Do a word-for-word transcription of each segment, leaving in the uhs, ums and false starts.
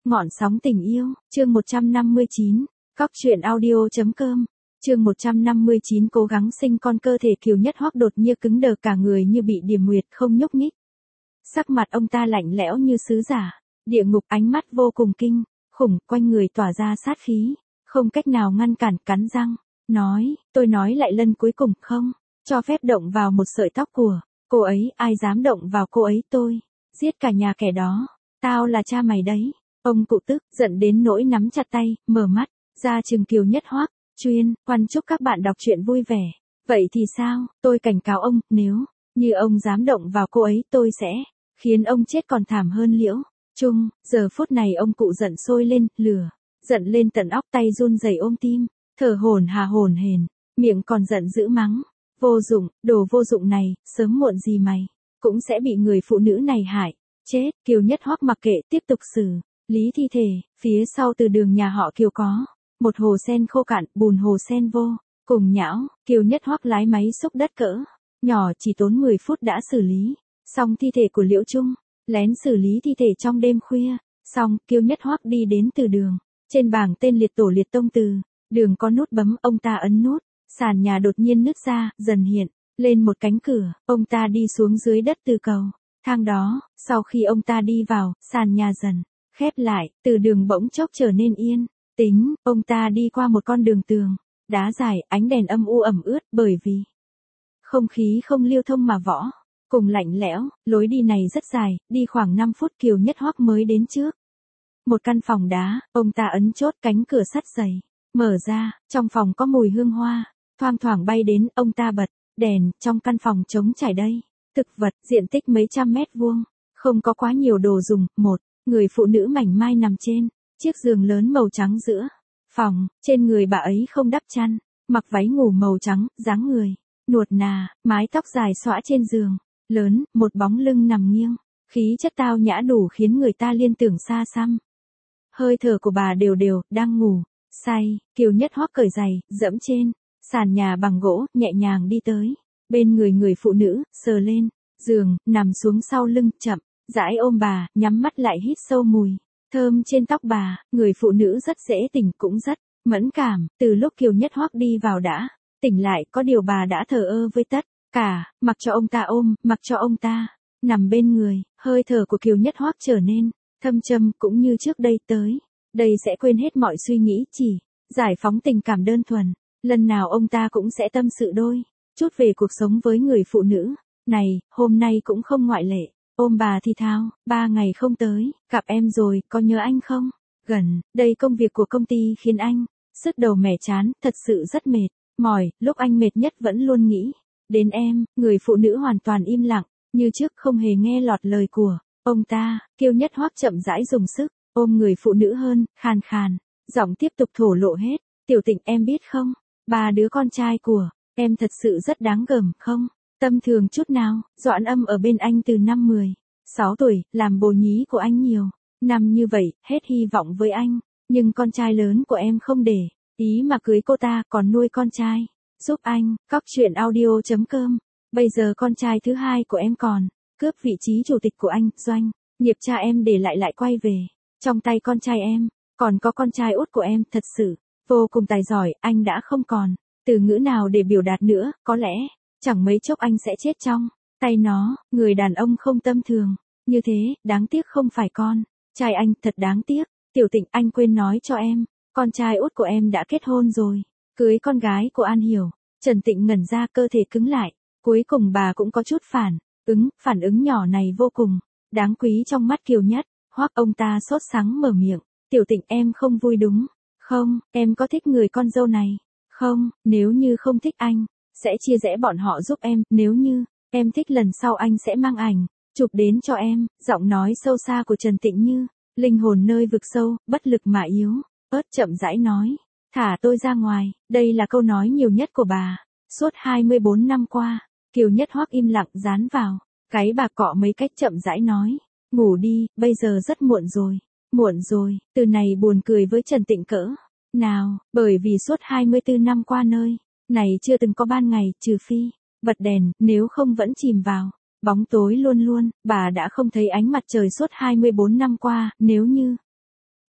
Ngọn sóng tình yêu, chương một trăm năm mươi chín, Cóc truyện audio.com, chương một trăm năm mươi chín cố gắng sinh con. Cơ thể Kiều Nhất Hoắc đột nhiên cứng đờ, cả người như bị điểm nguyệt không nhúc nhích. Sắc mặt ông ta lạnh lẽo như sứ giả, địa ngục, ánh mắt vô cùng kinh khủng, quanh người tỏa ra sát khí, không cách nào ngăn cản, cắn răng, nói, tôi nói lại lần cuối cùng, không cho phép động vào một sợi tóc của cô ấy, ai dám động vào cô ấy tôi giết cả nhà kẻ đó, tao là cha mày đấy. Ông cụ tức, giận đến nỗi nắm chặt tay, mở mắt ra trừng Kiều Nhất Hoắc, chuyên, khoan chúc các bạn đọc truyện vui vẻ. Vậy thì sao, tôi cảnh cáo ông, nếu như ông dám động vào cô ấy tôi sẽ khiến ông chết còn thảm hơn Liễu Trung. Giờ phút này ông cụ giận sôi lên, lửa giận lên tận óc, tay run rẩy ôm tim, thở hổn hà hổn hển, miệng còn giận dữ mắng, vô dụng, đồ vô dụng này, sớm muộn gì mày cũng sẽ bị người phụ nữ này hại chết. Kiều Nhất Hoắc mặc kệ, tiếp tục xử lý thi thể. Phía sau từ đường nhà họ Kiều có một hồ sen khô cạn, bùn hồ sen vô cùng nhão. Kiều Nhất Hoắc lái máy xúc đất cỡ nhỏ chỉ tốn mười phút đã xử lý xong thi thể của Liễu Trung. Lén xử lý thi thể trong đêm khuya xong, Kiều Nhất Hoắc đi đến từ đường. Trên bảng tên liệt tổ liệt tông từ đường có nút bấm, ông ta ấn nút, sàn nhà đột nhiên nứt ra, dần hiện lên một cánh cửa. Ông ta đi xuống dưới đất từ cầu thang đó. Sau khi ông ta đi vào, sàn nhà dần khép lại, từ đường bỗng chốc trở nên yên tĩnh. Ông ta đi qua một con đường tường đá dài, ánh đèn âm u ẩm ướt bởi vì không khí không lưu thông mà võ cùng lạnh lẽo. Lối đi này rất dài, đi khoảng năm phút Kiều Nhất Hoắc mới đến trước một căn phòng đá. Ông ta ấn chốt, cánh cửa sắt dày mở ra, trong phòng có mùi hương hoa thoang thoảng bay đến. Ông ta bật đèn, trong căn phòng trống trải đầy thực vật, diện tích mấy trăm mét vuông, không có quá nhiều đồ dùng. Một người phụ nữ mảnh mai nằm trên chiếc giường lớn màu trắng giữa phòng, trên người bà ấy không đắp chăn, mặc váy ngủ màu trắng, dáng người nuột nà, mái tóc dài xõa trên giường lớn, một bóng lưng nằm nghiêng, khí chất tao nhã đủ khiến người ta liên tưởng xa xăm. Hơi thở của bà đều đều, đang ngủ say. Kiều Nhất Hoắc cởi giày, dẫm trên sàn nhà bằng gỗ, nhẹ nhàng đi tới bên người người phụ nữ, sờ lên giường, nằm xuống sau lưng, chậm rãi ôm bà, nhắm mắt lại hít sâu mùi thơm trên tóc bà. Người phụ nữ rất dễ tỉnh, cũng rất mẫn cảm. Từ lúc Kiều Nhất Hoắc đi vào đã tỉnh lại, có điều bà đã thờ ơ với tất cả, mặc cho ông ta ôm, mặc cho ông ta nằm bên người. Hơi thở của Kiều Nhất Hoắc trở nên thâm trầm, cũng như trước đây, tới đây sẽ quên hết mọi suy nghĩ, chỉ giải phóng tình cảm đơn thuần. Lần nào ông ta cũng sẽ tâm sự đôi chút về cuộc sống với người phụ nữ này, hôm nay cũng không ngoại lệ. Ôm bà thì thào, ba ngày không tới gặp em rồi, có nhớ anh không? Gần đây công việc của công ty khiến anh sứt đầu mẻ chán, thật sự rất mệt mỏi. Lúc anh mệt nhất vẫn luôn nghĩ đến em. Người phụ nữ hoàn toàn im lặng, như trước không hề nghe lọt lời của ông ta. Kiều Nhất Hoắc chậm rãi dùng sức ôm người phụ nữ hơn, khàn khàn giọng tiếp tục thổ lộ hết. Tiểu Tịnh, em biết không, ba đứa con trai của em thật sự rất đáng gờm, không tâm thường chút nào. Doãn Âm ở bên anh từ năm mười sáu tuổi, làm bồ nhí của anh nhiều năm như vậy, hết hy vọng với anh. Nhưng con trai lớn của em không để ý mà cưới cô ta, còn nuôi con trai giúp anh. Cóc truyện audio.com. Bây giờ con trai thứ hai của em còn cướp vị trí chủ tịch của anh. Doanh nghiệp cha em để lại lại quay về trong tay con trai em. Còn có con trai út của em, thật sự vô cùng tài giỏi. Anh đã không còn từ ngữ nào để biểu đạt nữa. Có lẽ chẳng mấy chốc anh sẽ chết trong tay nó. Người đàn ông không tâm thường như thế, đáng tiếc không phải con trai anh, thật đáng tiếc. Tiểu Tịnh, anh quên nói cho em, con trai út của em đã kết hôn rồi, cưới con gái của An Hiểu. Trần Tịnh ngẩn ra, cơ thể cứng lại. Cuối cùng bà cũng có chút phản ứng. Phản ứng nhỏ này vô cùng đáng quý trong mắt Kiều Nhất Hoắc. Ông ta sốt sắng mở miệng. Tiểu Tịnh, em không vui đúng không? Em có thích người con dâu này không? Nếu như không thích, anh sẽ chia rẽ bọn họ giúp em. Nếu như em thích, lần sau anh sẽ mang ảnh chụp đến cho em. Giọng nói sâu xa của Trần Tịnh như linh hồn nơi vực sâu, bất lực mà yếu ớt, chậm rãi nói. Thả tôi ra ngoài. Đây là câu nói nhiều nhất của bà suốt hai mươi bốn năm qua. Kiều Nhất Hoắc im lặng, dán vào cái bà cọ mấy cách, chậm rãi nói. Ngủ đi, bây giờ rất muộn rồi. Muộn rồi, từ này buồn cười với Trần Tịnh cỡ nào, bởi vì suốt hai mươi tư năm qua nơi này chưa từng có ban ngày, trừ phi bật đèn, nếu không vẫn chìm vào bóng tối luôn luôn. Bà đã không thấy ánh mặt trời suốt hai mươi bốn năm qua. Nếu như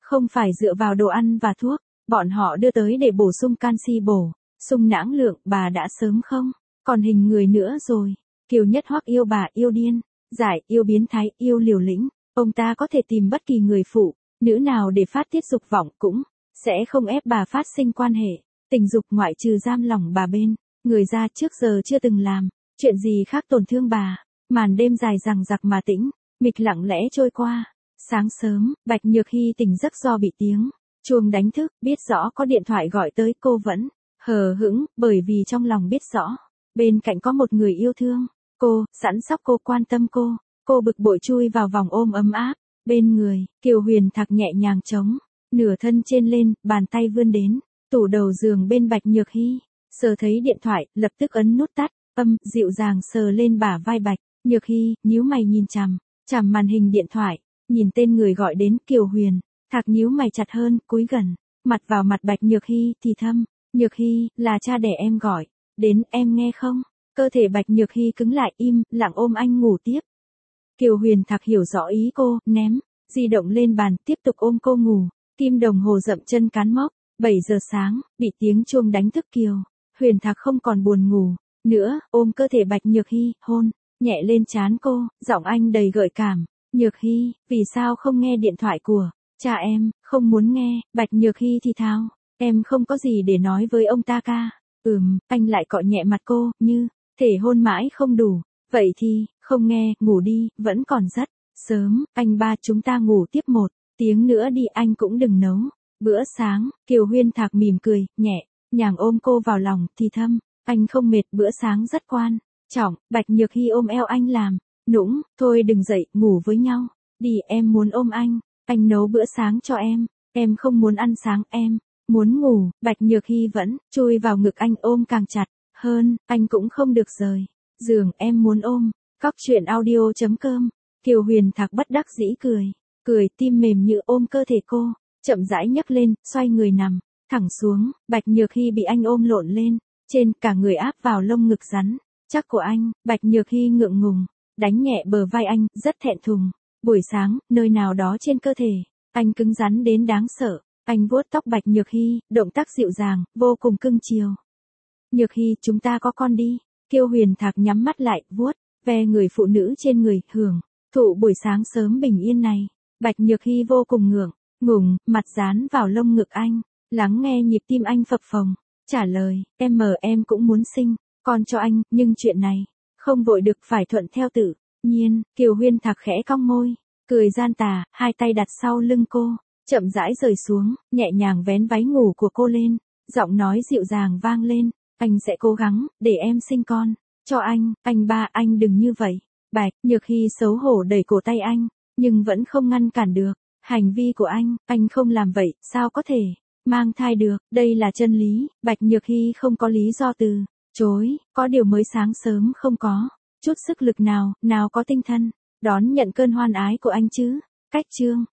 Không phải dựa vào đồ ăn và thuốc, bọn họ đưa tới để bổ sung canxi bổ, sung nãng lượng, bà đã sớm không còn hình người nữa rồi. Kiều Nhất Hoắc yêu bà, yêu điên, dại, yêu biến thái, yêu liều lĩnh. Ông ta có thể tìm bất kỳ người phụ nữ nào để phát tiết dục vọng, cũng sẽ không ép bà phát sinh quan hệ tình dục ngoại trừ giam lỏng bà bên người ra trước giờ chưa từng làm chuyện gì khác tổn thương bà. Màn đêm dài dằng dặc mà tĩnh mịch lặng lẽ trôi qua. Sáng sớm, Bạch Nhược Hy tỉnh giấc do bị tiếng chuông đánh thức, biết rõ có điện thoại gọi tới, cô vẫn hờ hững, bởi vì trong lòng biết rõ bên cạnh có một người yêu thương cô, sẵn sóc cô, quan tâm cô. Cô bực bội chui vào vòng ôm ấm áp bên người. Kiều Huyền Thạc nhẹ nhàng chống nửa thân trên lên, bàn tay vươn đến tủ đầu giường bên Bạch Nhược Hy, sờ thấy điện thoại, lập tức ấn nút tắt, âm dịu dàng sờ lên bả vai Bạch Nhược Hy, nhíu mày nhìn chằm chằm màn hình điện thoại, nhìn tên người gọi đến. Kiều Huyền Thạc nhíu mày chặt hơn, cúi gần mặt vào mặt Bạch Nhược Hy thì thầm, Nhược Hy, là cha đẻ em gọi đến, em nghe không? Cơ thể Bạch Nhược Hy cứng lại, im lặng ôm anh ngủ tiếp. Kiều Huyền Thạc hiểu rõ ý cô, ném di động lên bàn, tiếp tục ôm cô ngủ. Kim đồng hồ dậm chân cán mốc, bảy giờ sáng, bị tiếng chuông đánh thức. Kiều Huyền Thạc không còn buồn ngủ nữa, ôm cơ thể Bạch Nhược Hy, hôn nhẹ lên trán cô, giọng anh đầy gợi cảm. Nhược Hy, vì sao không nghe điện thoại của cha em? Không muốn nghe. Bạch Nhược Hy thì thào, em không có gì để nói với ông ta ca. Ừm, anh lại cọ nhẹ mặt cô, như thể hôn mãi không đủ. Vậy thì, không nghe, ngủ đi, vẫn còn rất sớm. Anh ba, chúng ta ngủ tiếp một tiếng nữa đi, anh cũng đừng nấu bữa sáng. Kiều Huyền Thạc mỉm cười, nhẹ nhàng ôm cô vào lòng, thì thầm, anh không mệt, bữa sáng rất quan trọng. Bạch Nhược Hy ôm eo anh làm nũng, thôi đừng dậy, ngủ với nhau đi, em muốn ôm anh, anh nấu bữa sáng cho em, em không muốn ăn sáng, em muốn ngủ. Bạch Nhược Hy vẫn chui vào ngực anh, ôm càng chặt hơn, anh cũng không được rời giường, em muốn ôm. Cóc truyện audio chấm com. Kiều Huyền Thạc bất đắc dĩ cười, cười tim mềm như ôm cơ thể cô, chậm rãi nhấc lên, xoay người nằm thẳng xuống. Bạch Nhược Hy bị anh ôm lộn lên trên, cả người áp vào lông ngực rắn chắc của anh. Bạch Nhược Hy ngượng ngùng đánh nhẹ bờ vai anh, rất thẹn thùng. Buổi sáng, nơi nào đó trên cơ thể anh cứng rắn đến đáng sợ. Anh vuốt tóc Bạch Nhược Hy, động tác dịu dàng, vô cùng cưng chiều. Nhược Hy, chúng ta có con đi. Kiều Huyền Thạc nhắm mắt lại, vuốt ve người phụ nữ trên người, hưởng thụ buổi sáng sớm bình yên này. Bạch Nhược Hy vô cùng ngượng ngùng, mặt dán vào lông ngực anh, lắng nghe nhịp tim anh phập phồng, trả lời, em mờ em cũng muốn sinh con cho anh, nhưng chuyện này không vội được, phải thuận theo tự nhiên. Kiều Huyền Thạc khẽ cong môi, cười gian tà, hai tay đặt sau lưng cô, chậm rãi rời xuống, nhẹ nhàng vén váy ngủ của cô lên, giọng nói dịu dàng vang lên, anh sẽ cố gắng để em sinh con cho anh. Anh ba, anh đừng như vậy. Bạch Nhược Hy xấu hổ đẩy cổ tay anh, nhưng vẫn không ngăn cản được hành vi của anh. Anh không làm vậy, sao có thể mang thai được, đây là chân lý. Bạch Nhược Hy không có lý do từ chối, có điều mới sáng sớm không có chút sức lực nào, nào có tinh thần đón nhận cơn hoan ái của anh chứ. Cách chương